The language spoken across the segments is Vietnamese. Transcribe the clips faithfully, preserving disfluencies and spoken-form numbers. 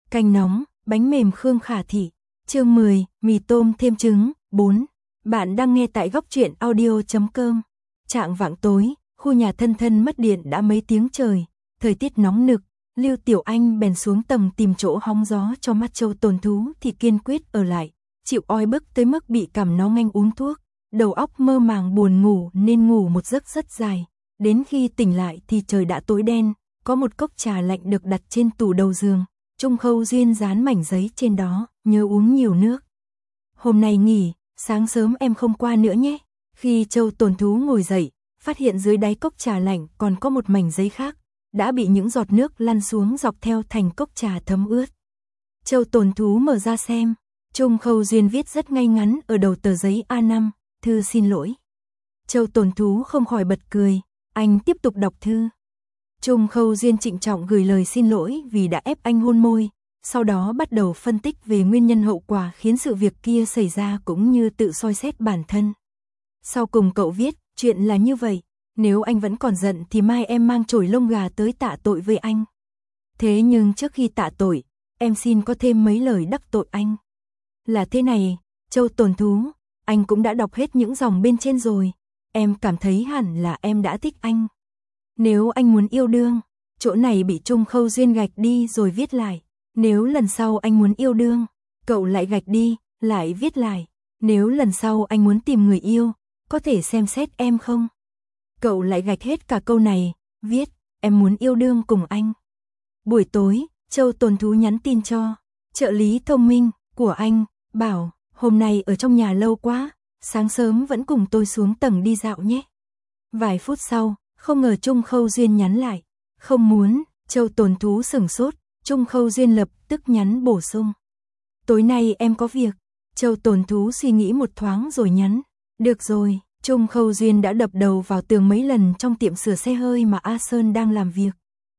Canh nóng, bánh mềm Khương Khả Thị. Chương mười, mì tôm thêm trứng. bốn. Bạn đang nghe tại góc truyện audio chấm com. Trạng vạng tối, khu nhà thân thân mất điện đã mấy tiếng trời, thời tiết nóng nực, Lưu Tiểu Anh bèn xuống tầng tìm chỗ hóng gió cho mắt Châu Tồn Thú thì kiên quyết ở lại, chịu oi bức tới mức bị cảm nó nganh uống thuốc, đầu óc mơ màng buồn ngủ nên ngủ một giấc rất dài, đến khi tỉnh lại thì trời đã tối đen, có một cốc trà lạnh được đặt trên tủ đầu giường. Trung Khâu Duyên dán mảnh giấy trên đó, nhớ uống nhiều nước. Hôm nay nghỉ, sáng sớm em không qua nữa nhé. Khi Châu Tồn Thú ngồi dậy, phát hiện dưới đáy cốc trà lạnh còn có một mảnh giấy khác, đã bị những giọt nước lăn xuống dọc theo thành cốc trà thấm ướt. Châu Tồn Thú mở ra xem, Trung Khâu Duyên viết rất ngay ngắn ở đầu tờ giấy A năm, thư xin lỗi. Châu Tồn Thú không khỏi bật cười, anh tiếp tục đọc thư. Trung Khâu Duyên trịnh trọng gửi lời xin lỗi vì đã ép anh hôn môi, sau đó bắt đầu phân tích về nguyên nhân hậu quả khiến sự việc kia xảy ra cũng như tự soi xét bản thân. Sau cùng cậu viết, chuyện là như vậy, nếu anh vẫn còn giận thì mai em mang chổi lông gà tới tạ tội với anh. Thế nhưng trước khi tạ tội, em xin có thêm mấy lời đắc tội anh. Là thế này, Châu Tồn Thú, anh cũng đã đọc hết những dòng bên trên rồi, em cảm thấy hẳn là em đã thích anh. Nếu anh muốn yêu đương, chỗ này bị Trung Khâu Duyên gạch đi rồi viết lại. Nếu lần sau anh muốn yêu đương, cậu lại gạch đi, lại viết lại. Nếu lần sau anh muốn tìm người yêu, có thể xem xét em không? Cậu lại gạch hết cả câu này, viết, em muốn yêu đương cùng anh. Buổi tối, Châu Tồn Thú nhắn tin cho trợ lý thông minh của anh, bảo, hôm nay ở trong nhà lâu quá, sáng sớm vẫn cùng tôi xuống tầng đi dạo nhé. Vài phút sau, không ngờ Trung Khâu Duyên nhắn lại, không muốn. Châu Tồn Thú sửng sốt, Trung Khâu Duyên lập tức nhắn bổ sung. Tối nay em có việc. Châu Tồn Thú suy nghĩ một thoáng rồi nhắn, được rồi. Trung Khâu Duyên đã đập đầu vào tường mấy lần trong tiệm sửa xe hơi mà A Sơn đang làm việc.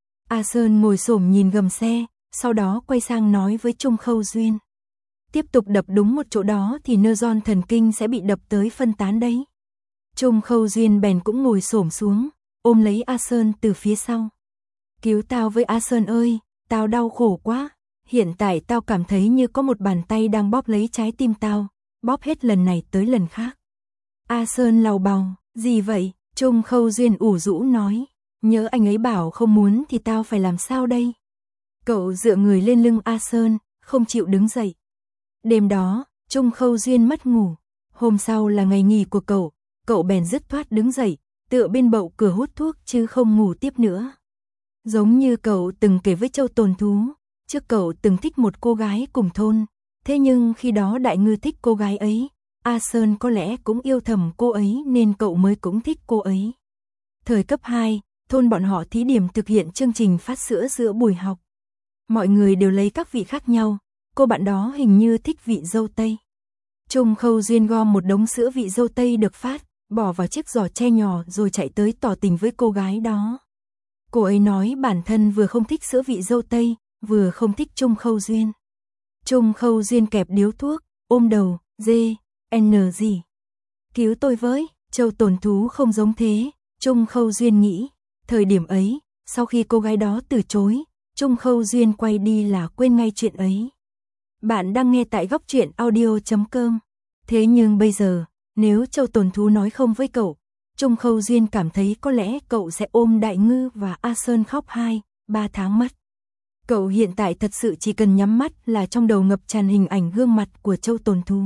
A Sơn ngồi xổm nhìn gầm xe, sau đó quay sang nói với Trung Khâu Duyên. Tiếp tục đập đúng một chỗ đó thì neuron thần kinh sẽ bị đập tới phân tán đấy. Trung Khâu Duyên bèn cũng ngồi xổm xuống, ôm lấy A Sơn từ phía sau. Cứu tao với A Sơn ơi, tao đau khổ quá, hiện tại tao cảm thấy như có một bàn tay đang bóp lấy trái tim tao, bóp hết lần này tới lần khác. A Sơn lầu bầu, gì vậy? Trung Khâu Duyên ủ rũ nói, nhớ anh ấy bảo không muốn thì tao phải làm sao đây? Cậu dựa người lên lưng A Sơn, không chịu đứng dậy. Đêm đó, Trung Khâu Duyên mất ngủ, hôm sau là ngày nghỉ của cậu, cậu bèn dứt khoát đứng dậy, tựa bên bậu cửa hút thuốc chứ không ngủ tiếp nữa. Giống như cậu từng kể với Châu Tồn Thú, trước cậu từng thích một cô gái cùng thôn, thế nhưng khi đó Đại Ngư thích cô gái ấy, A Sơn có lẽ cũng yêu thầm cô ấy nên cậu mới cũng thích cô ấy. Thời cấp hai, thôn bọn họ thí điểm thực hiện chương trình phát sữa giữa buổi học. Mọi người đều lấy các vị khác nhau, cô bạn đó hình như thích vị dâu tây. Trung Khâu Duyên gom một đống sữa vị dâu tây được phát, bỏ vào chiếc giỏ tre nhỏ rồi chạy tới tỏ tình với cô gái đó. Cô ấy nói bản thân vừa không thích sữa vị dâu tây, vừa không thích Trung Khâu Duyên. Trung Khâu Duyên kẹp điếu thuốc, ôm đầu, dê, n gì. Cứu tôi với, Châu Tồn Thú không giống thế, Trung Khâu Duyên nghĩ. Thời điểm ấy, sau khi cô gái đó từ chối, Trung Khâu Duyên quay đi là quên ngay chuyện ấy. Bạn đang nghe tại góc truyện audio chấm com. Thế nhưng bây giờ, nếu Châu Tồn Thú nói không với cậu, Trung Khâu Duyên cảm thấy có lẽ cậu sẽ ôm Đại Ngư và A Sơn khóc hai, ba tháng mất. Cậu hiện tại thật sự chỉ cần nhắm mắt là trong đầu ngập tràn hình ảnh gương mặt của Châu Tồn Thú.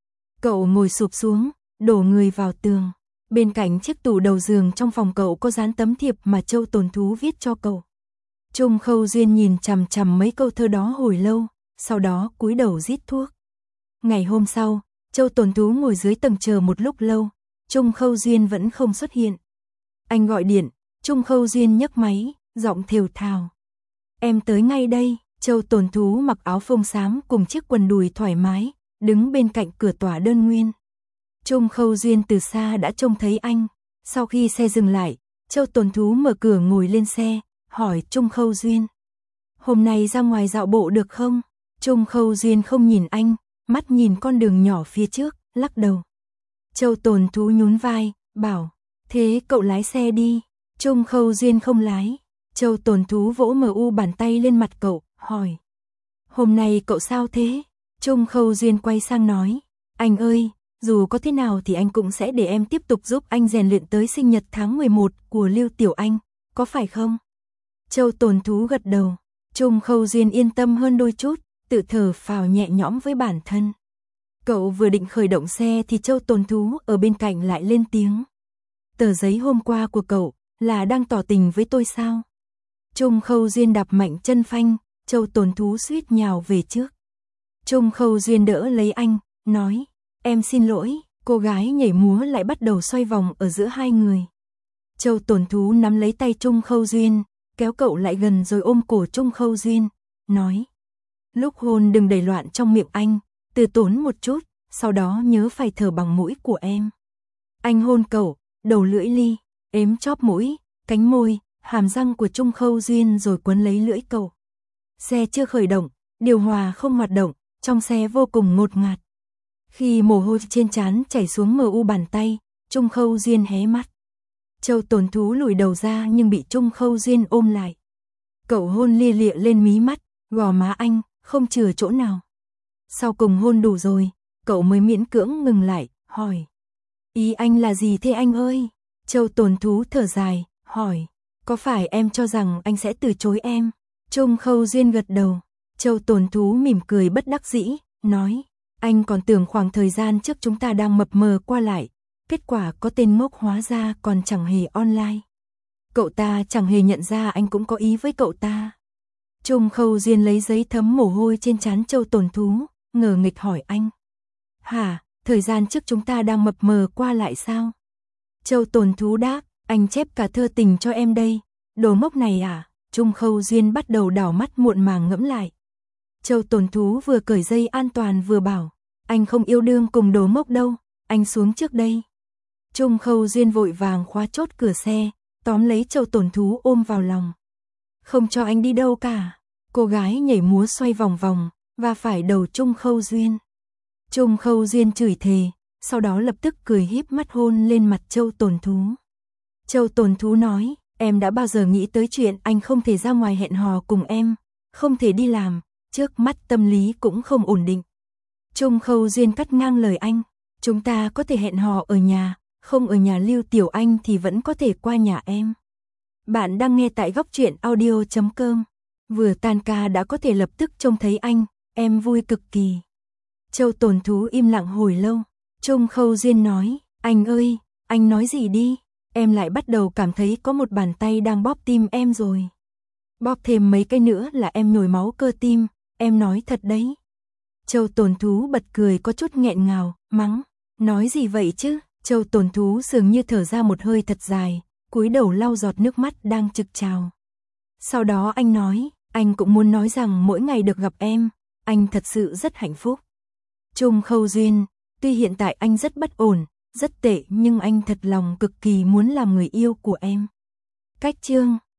Cậu ngồi sụp xuống, đổ người vào tường. Bên cạnh chiếc tủ đầu giường trong phòng cậu có dán tấm thiệp mà Châu Tồn Thú viết cho cậu. Trung Khâu Duyên nhìn chằm chằm mấy câu thơ đó hồi lâu, sau đó cúi đầu rít thuốc. Ngày hôm sau, Châu Tồn Thú ngồi dưới tầng chờ một lúc lâu, Trung Khâu Duyên vẫn không xuất hiện. Anh gọi điện, Trung Khâu Duyên nhấc máy, giọng thều thào. Em tới ngay đây. Châu Tồn Thú mặc áo phông xám cùng chiếc quần đùi thoải mái, đứng bên cạnh cửa tòa đơn nguyên. Trung Khâu Duyên từ xa đã trông thấy anh. Sau khi xe dừng lại, Châu Tồn Thú mở cửa ngồi lên xe, hỏi Trung Khâu Duyên. Hôm nay ra ngoài dạo bộ được không? Trung Khâu Duyên không nhìn anh, mắt nhìn con đường nhỏ phía trước, lắc đầu. Châu Tồn Thú nhún vai, bảo, thế cậu lái xe đi. Trung Khâu Duyên không lái. Châu Tồn Thú vỗ mờ u bàn tay lên mặt cậu, hỏi. Hôm nay cậu sao thế? Trung Khâu Duyên quay sang nói, anh ơi, dù có thế nào thì anh cũng sẽ để em tiếp tục giúp anh rèn luyện tới sinh nhật tháng mười một của Lưu Tiểu Anh, có phải không? Châu Tồn Thú gật đầu, Trung Khâu Duyên yên tâm hơn đôi chút, tự thở phào nhẹ nhõm với bản thân. Cậu vừa định khởi động xe thì Châu Tồn Thú ở bên cạnh lại lên tiếng. Tờ giấy hôm qua của cậu là đang tỏ tình với tôi sao? Trung Khâu Duyên đạp mạnh chân phanh, Châu Tồn Thú suýt nhào về trước. Trung Khâu Duyên đỡ lấy anh, nói, em xin lỗi, cô gái nhảy múa lại bắt đầu xoay vòng ở giữa hai người. Châu Tồn Thú nắm lấy tay Trung Khâu Duyên, kéo cậu lại gần rồi ôm cổ Trung Khâu Duyên, nói, lúc hôn đừng đẩy loạn trong miệng anh, từ tốn một chút, sau đó nhớ phải thở bằng mũi của em. Anh hôn cậu, đầu lưỡi li, ếm chóp mũi, cánh môi, hàm răng của Trung Khâu Duyên rồi quấn lấy lưỡi cậu. Xe chưa khởi động, điều hòa không hoạt động, trong xe vô cùng ngột ngạt. Khi mồ hôi trên trán chảy xuống mờ u bàn tay, Trung Khâu Duyên hé mắt. Châu Tồn Thú lùi đầu ra nhưng bị Trung Khâu Duyên ôm lại. Cậu hôn lia lịa lên mí mắt, gò má anh, không chừa chỗ nào. Sau cùng hôn đủ rồi, cậu mới miễn cưỡng ngừng lại, hỏi. Ý anh là gì thế anh ơi? Châu Tồn Thú thở dài, hỏi. Có phải em cho rằng anh sẽ từ chối em? Trung Khâu Duyên gật đầu. Châu Tồn Thú mỉm cười bất đắc dĩ, nói. Anh còn tưởng khoảng thời gian trước chúng ta đang mập mờ qua lại. Kết quả có tên ngốc hóa ra còn chẳng hề online. Cậu ta chẳng hề nhận ra anh cũng có ý với cậu ta. Trung Khâu Duyên lấy giấy thấm mồ hôi trên trán Châu Tồn Thú, ngờ nghịch hỏi anh. Hả, thời gian trước chúng ta đang mập mờ qua lại sao? Châu Tồn Thú đáp, anh chép cả thơ tình cho em đây. Đồ ngốc này à? Trung Khâu Duyên bắt đầu đảo mắt muộn màng ngẫm lại. Châu Tồn Thú vừa cởi dây an toàn vừa bảo, anh không yêu đương cùng đồ ngốc đâu, anh xuống trước đây. Trung Khâu Duyên vội vàng khóa chốt cửa xe, tóm lấy Châu Tồn Thú ôm vào lòng. Không cho anh đi đâu cả. Cô gái nhảy múa xoay vòng vòng, và phải đầu Trung Khâu Duyên. Trung Khâu Duyên chửi thề, sau đó lập tức cười híp mắt hôn lên mặt Châu Tồn Thú. Châu Tồn Thú nói, em đã bao giờ nghĩ tới chuyện anh không thể ra ngoài hẹn hò cùng em, không thể đi làm, trước mắt tâm lý cũng không ổn định. Trung Khâu Duyên cắt ngang lời anh, chúng ta có thể hẹn hò ở nhà, không ở nhà Lưu Tiểu Anh thì vẫn có thể qua nhà em. Bạn đang nghe tại góc truyện audio chấm com. Vừa tan ca đã có thể lập tức trông thấy anh, em vui cực kỳ. Châu Tồn Thú im lặng hồi lâu. Trung Khâu Duyên nói, anh ơi, anh nói gì đi, em lại bắt đầu cảm thấy có một bàn tay đang bóp tim em rồi. Bóp thêm mấy cái nữa là em nhồi máu cơ tim, em nói thật đấy. Châu Tồn Thú bật cười có chút nghẹn ngào, mắng, nói gì vậy chứ? Châu Tồn Thú dường như thở ra một hơi thật dài, cúi đầu lau giọt nước mắt đang trực trào. Sau đó anh nói, anh cũng muốn nói rằng mỗi ngày được gặp em, anh thật sự rất hạnh phúc. Trung Khâu Duyên, tuy hiện tại anh rất bất ổn, rất tệ nhưng anh thật lòng cực kỳ muốn làm người yêu của em. Cách chương